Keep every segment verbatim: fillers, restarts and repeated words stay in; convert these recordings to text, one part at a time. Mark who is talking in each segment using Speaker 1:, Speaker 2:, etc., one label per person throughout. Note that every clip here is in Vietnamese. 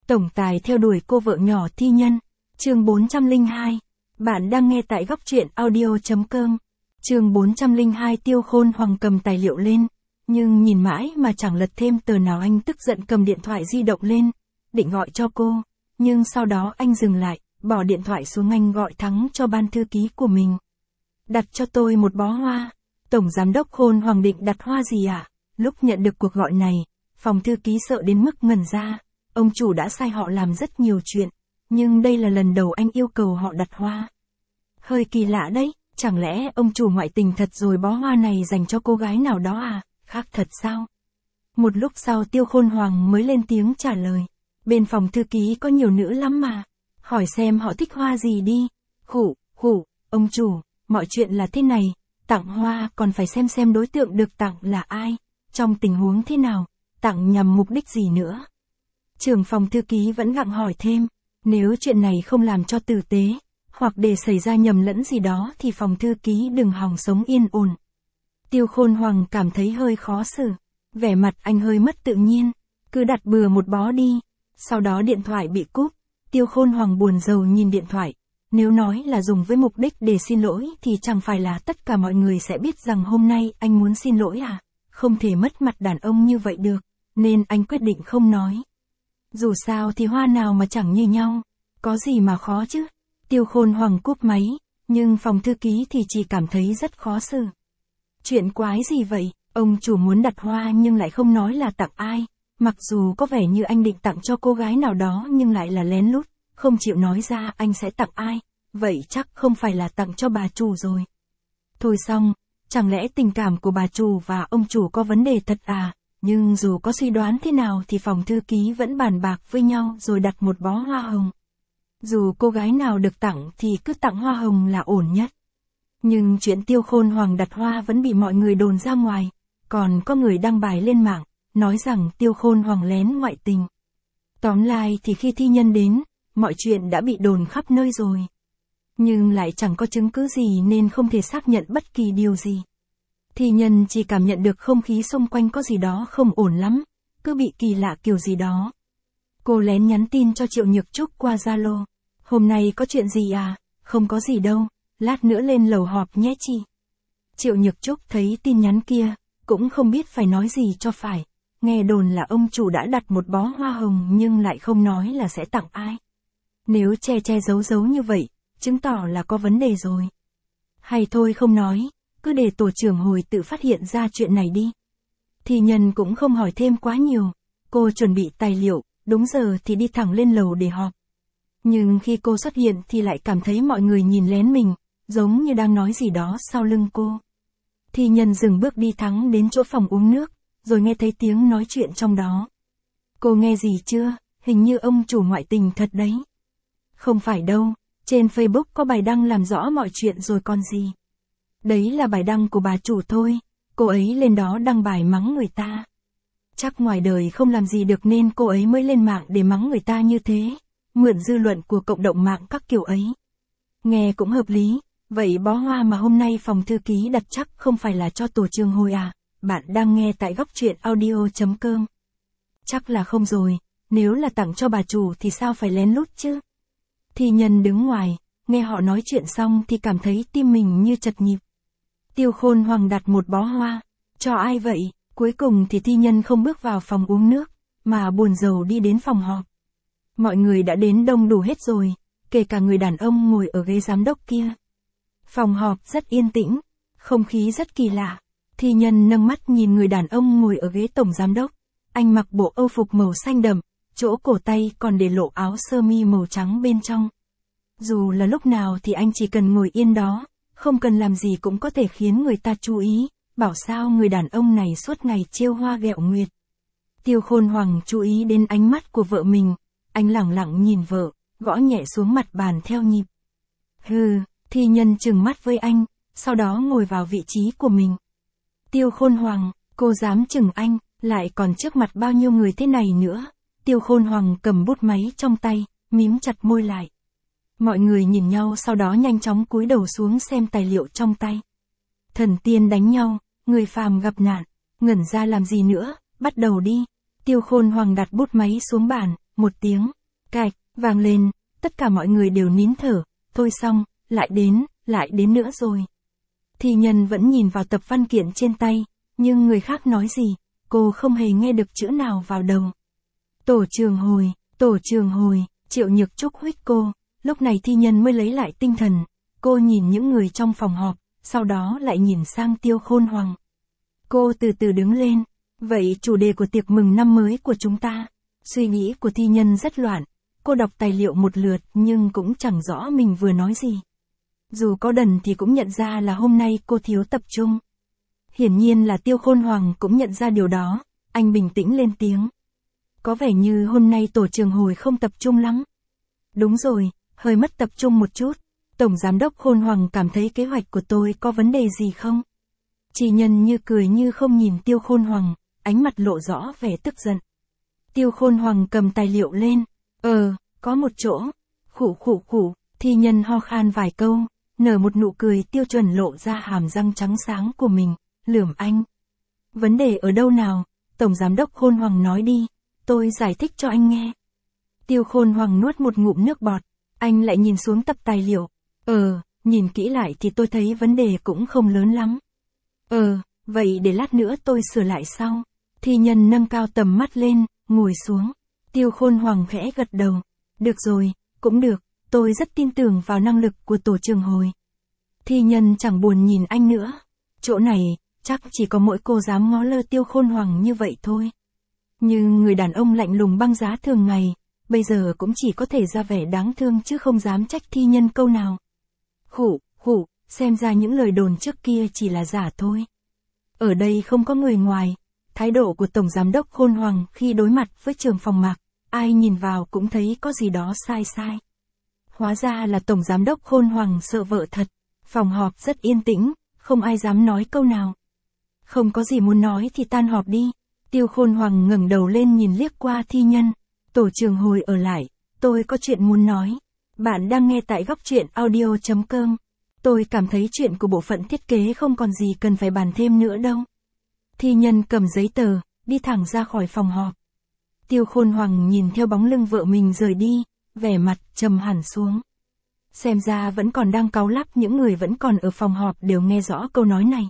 Speaker 1: Tổng tài theo đuổi cô vợ nhỏ thi nhân. Chương bốn trăm lẻ hai. Bạn đang nghe tại góc truyện audio chấm com. Chương bốn trăm lẻ hai. Tiêu Khôn Hoàng cầm tài liệu lên, nhưng nhìn mãi mà chẳng lật thêm tờ nào. Anh tức giận cầm điện thoại di động lên, định gọi cho cô, nhưng sau đó anh dừng lại, bỏ điện thoại xuống. Anh gọi thẳng cho ban thư ký của mình. Đặt cho tôi một bó hoa. Tổng giám đốc Khôn Hoàng định đặt hoa gì ạ? À? Lúc nhận được cuộc gọi này, phòng thư ký sợ đến mức ngẩn ra. Ông chủ đã sai họ làm rất nhiều chuyện, nhưng đây là lần đầu anh yêu cầu họ đặt hoa. Hơi kỳ lạ đấy, chẳng lẽ ông chủ ngoại tình thật rồi bó hoa này dành cho cô gái nào đó à? Khác thật sao? Một lúc sau Tiêu Khôn Hoàng mới lên tiếng trả lời. Bên phòng thư ký có nhiều nữ lắm mà. Hỏi xem họ thích hoa gì đi. Khủ, khủ, ông chủ, mọi chuyện là thế này. Tặng hoa còn phải xem xem đối tượng được tặng là ai, trong tình huống thế nào, tặng nhằm mục đích gì nữa. Trưởng phòng thư ký vẫn gặng hỏi thêm. Nếu chuyện này không làm cho tử tế, hoặc để xảy ra nhầm lẫn gì đó thì phòng thư ký đừng hòng sống yên ổn. Tiêu Khôn Hoàng cảm thấy hơi khó xử. Vẻ mặt anh hơi mất tự nhiên. Cứ đặt bừa một bó đi. Sau đó điện thoại bị cúp. Tiêu Khôn Hoàng buồn rầu nhìn điện thoại. Nếu nói là dùng với mục đích để xin lỗi thì chẳng phải là tất cả mọi người sẽ biết rằng hôm nay anh muốn xin lỗi à? Không thể mất mặt đàn ông như vậy được, nên anh quyết định không nói. Dù sao thì hoa nào mà chẳng như nhau, có gì mà khó chứ. Tiêu Khôn Hoàng cúp máy, nhưng phòng thư ký thì chỉ cảm thấy rất khó xử. Chuyện quái gì vậy, ông chủ muốn đặt hoa nhưng lại không nói là tặng ai. Mặc dù có vẻ như anh định tặng cho cô gái nào đó nhưng lại là lén lút, không chịu nói ra anh sẽ tặng ai. Vậy chắc không phải là tặng cho bà chủ rồi. Thôi xong, chẳng lẽ tình cảm của bà chủ và ông chủ có vấn đề thật à? Nhưng dù có suy đoán thế nào thì phòng thư ký vẫn bàn bạc với nhau rồi đặt một bó hoa hồng. Dù cô gái nào được tặng thì cứ tặng hoa hồng là ổn nhất. Nhưng chuyện Tiêu Khôn Hoàng đặt hoa vẫn bị mọi người đồn ra ngoài. Còn có người đăng bài lên mạng, nói rằng Tiêu Khôn Hoàng lén ngoại tình. Tóm lại thì khi thi nhân đến, mọi chuyện đã bị đồn khắp nơi rồi. Nhưng lại chẳng có chứng cứ gì nên không thể xác nhận bất kỳ điều gì. Thi nhân chỉ cảm nhận được không khí xung quanh có gì đó không ổn lắm, cứ bị kỳ lạ kiểu gì đó. Cô lén nhắn tin cho Triệu Nhược Trúc qua Zalo. Hôm nay có chuyện gì à? Không có gì đâu, lát nữa lên lầu họp nhé chị. Triệu Nhược Trúc thấy tin nhắn kia, cũng không biết phải nói gì cho phải. Nghe đồn là ông chủ đã đặt một bó hoa hồng nhưng lại không nói là sẽ tặng ai. Nếu che che giấu giấu như vậy, chứng tỏ là có vấn đề rồi. Hay thôi không nói, cứ để tổ trưởng hồi tự phát hiện ra chuyện này đi. Thi nhân cũng không hỏi thêm quá nhiều. Cô chuẩn bị tài liệu, đúng giờ thì đi thẳng lên lầu để họp. Nhưng khi cô xuất hiện thì lại cảm thấy mọi người nhìn lén mình, giống như đang nói gì đó sau lưng cô. Thi nhân dừng bước đi thẳng đến chỗ phòng uống nước, rồi nghe thấy tiếng nói chuyện trong đó. Cô nghe gì chưa? Hình như ông chủ ngoại tình thật đấy. Không phải đâu, trên Facebook có bài đăng làm rõ mọi chuyện rồi còn gì. Đấy là bài đăng của bà chủ thôi, cô ấy lên đó đăng bài mắng người ta. Chắc ngoài đời không làm gì được nên cô ấy mới lên mạng để mắng người ta như thế, mượn dư luận của cộng đồng mạng các kiểu ấy. Nghe cũng hợp lý, vậy bó hoa mà hôm nay phòng thư ký đặt chắc không phải là cho tổ trưởng Hồi à? Bạn đang nghe tại góc truyện audio chấm com. Chắc là không rồi, nếu là tặng cho bà chủ thì sao phải lén lút chứ? Thi nhân đứng ngoài, nghe họ nói chuyện xong thì cảm thấy tim mình như chật nhịp. Tiêu Khôn Hoàng đặt một bó hoa, cho ai vậy? Cuối cùng thì thi nhân không bước vào phòng uống nước, mà buồn rầu đi đến phòng họp. Mọi người đã đến đông đủ hết rồi, kể cả người đàn ông ngồi ở ghế giám đốc kia. Phòng họp rất yên tĩnh, không khí rất kỳ lạ. Thi nhân nâng mắt nhìn người đàn ông ngồi ở ghế tổng giám đốc. Anh mặc bộ âu phục màu xanh đậm, chỗ cổ tay còn để lộ áo sơ mi màu trắng bên trong. Dù là lúc nào thì anh chỉ cần ngồi yên đó, không cần làm gì cũng có thể khiến người ta chú ý, bảo sao người đàn ông này suốt ngày trêu hoa ghẹo nguyệt. Tiêu Khôn Hoàng chú ý đến ánh mắt của vợ mình, anh lẳng lặng nhìn vợ, gõ nhẹ xuống mặt bàn theo nhịp. Hừ, thi nhân trừng mắt với anh, sau đó ngồi vào vị trí của mình. Tiêu Khôn Hoàng, cô dám chừng anh, lại còn trước mặt bao nhiêu người thế này nữa. Tiêu Khôn Hoàng cầm bút máy trong tay, mím chặt môi lại. Mọi người nhìn nhau sau đó nhanh chóng cúi đầu xuống xem tài liệu trong tay. Thần tiên đánh nhau, người phàm gặp nạn, ngẩn ra làm gì nữa, bắt đầu đi. Tiêu Khôn Hoàng đặt bút máy xuống bàn, một tiếng, Cạch, vang lên, tất cả mọi người đều nín thở, thôi xong, lại đến, lại đến nữa rồi. Thi Nhân vẫn nhìn vào tập văn kiện trên tay, nhưng người khác nói gì, cô không hề nghe được chữ nào vào đầu. Tổ trường hồi, tổ trường hồi, Triệu Nhược Trúc huých cô, lúc này Thi Nhân mới lấy lại tinh thần, cô nhìn những người trong phòng họp, sau đó lại nhìn sang Tiêu Khôn Hoàng. Cô từ từ đứng lên, vậy chủ đề của tiệc mừng năm mới của chúng ta. Suy nghĩ của Thi Nhân rất loạn, cô đọc tài liệu một lượt nhưng cũng chẳng rõ mình vừa nói gì. Dù có đần thì cũng nhận ra là hôm nay cô thiếu tập trung. Hiển nhiên là Tiêu Khôn Hoàng cũng nhận ra điều đó, anh bình tĩnh lên tiếng. Có vẻ như hôm nay tổ trường hồi không tập trung lắm. Đúng rồi, hơi mất tập trung một chút. Tổng Giám đốc Khôn Hoàng cảm thấy kế hoạch của tôi có vấn đề gì không? Chỉ Nhân như cười như không nhìn Tiêu Khôn Hoàng, ánh mặt lộ rõ vẻ tức giận. Tiêu Khôn Hoàng cầm tài liệu lên. Ờ, có một chỗ. Khủ khủ khủ, Thi Nhân ho khan vài câu, nở một nụ cười tiêu chuẩn lộ ra hàm răng trắng sáng của mình, lườm anh. Vấn đề ở đâu nào? Tổng Giám đốc Khôn Hoàng nói đi, tôi giải thích cho anh nghe. Tiêu Khôn Hoàng nuốt một ngụm nước bọt, anh lại nhìn xuống tập tài liệu. Ờ, nhìn kỹ lại thì tôi thấy vấn đề cũng không lớn lắm. Ờ, vậy để lát nữa tôi sửa lại sau. Thi Nhân nâng cao tầm mắt lên, ngồi xuống. Tiêu Khôn Hoàng khẽ gật đầu. Được rồi, cũng được, tôi rất tin tưởng vào năng lực của tổ trường hồi. Thi Nhân chẳng buồn nhìn anh nữa. Chỗ này, chắc chỉ có mỗi cô dám ngó lơ Tiêu Khôn Hoàng như vậy thôi. Như người đàn ông lạnh lùng băng giá thường ngày, bây giờ cũng chỉ có thể ra vẻ đáng thương chứ không dám trách Thi Nhân câu nào. Khủ, khủ, xem ra những lời đồn trước kia chỉ là giả thôi. Ở đây không có người ngoài. Thái độ của Tổng Giám đốc Khôn Hoàng khi đối mặt với Trường Phòng Mạc, ai nhìn vào cũng thấy có gì đó sai sai. Hóa ra là Tổng Giám đốc Khôn Hoàng sợ vợ thật. Phòng họp rất yên tĩnh, không ai dám nói câu nào. Không có gì muốn nói thì tan họp đi. Tiêu Khôn Hoàng ngẩng đầu lên nhìn liếc qua Thi Nhân. Tổ trường hồi ở lại, tôi có chuyện muốn nói. Bạn đang nghe tại góc truyện audio chấm com. Tôi cảm thấy chuyện của bộ phận thiết kế không còn gì cần phải bàn thêm nữa đâu. Thi Nhân cầm giấy tờ, đi thẳng ra khỏi phòng họp. Tiêu Khôn Hoàng nhìn theo bóng lưng vợ mình rời đi, vẻ mặt trầm hẳn xuống. Xem ra vẫn còn đang cáu lắc, những người vẫn còn ở phòng họp đều nghe rõ câu nói này.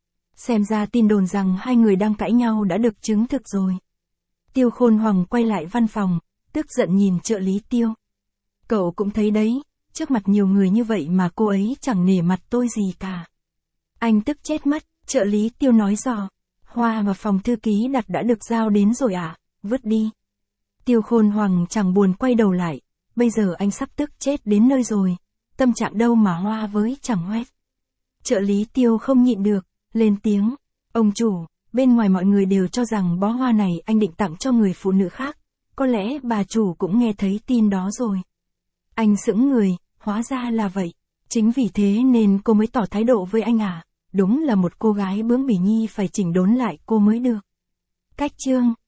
Speaker 1: Xem ra tin đồn rằng hai người đang cãi nhau đã được chứng thực rồi. Tiêu Khôn Hoàng quay lại văn phòng, tức giận nhìn trợ lý Tiêu. Cậu cũng thấy đấy, trước mặt nhiều người như vậy mà cô ấy chẳng nể mặt tôi gì cả. Anh tức chết mất, trợ lý Tiêu nói dò. Hoa mà phòng thư ký đặt đã được giao đến rồi à, vứt đi. Tiêu Khôn Hoàng chẳng buồn quay đầu lại, bây giờ anh sắp tức chết đến nơi rồi, tâm trạng đâu mà hoa với chẳng hoét. Trợ lý Tiêu không nhịn được, lên tiếng, ông chủ, bên ngoài mọi người đều cho rằng bó hoa này anh định tặng cho người phụ nữ khác, có lẽ bà chủ cũng nghe thấy tin đó rồi. Anh sững người, hóa ra là vậy, chính vì thế nên cô mới tỏ thái độ với anh à, đúng là một cô gái bướng bỉ nhi, phải chỉnh đốn lại cô mới được. Cách chương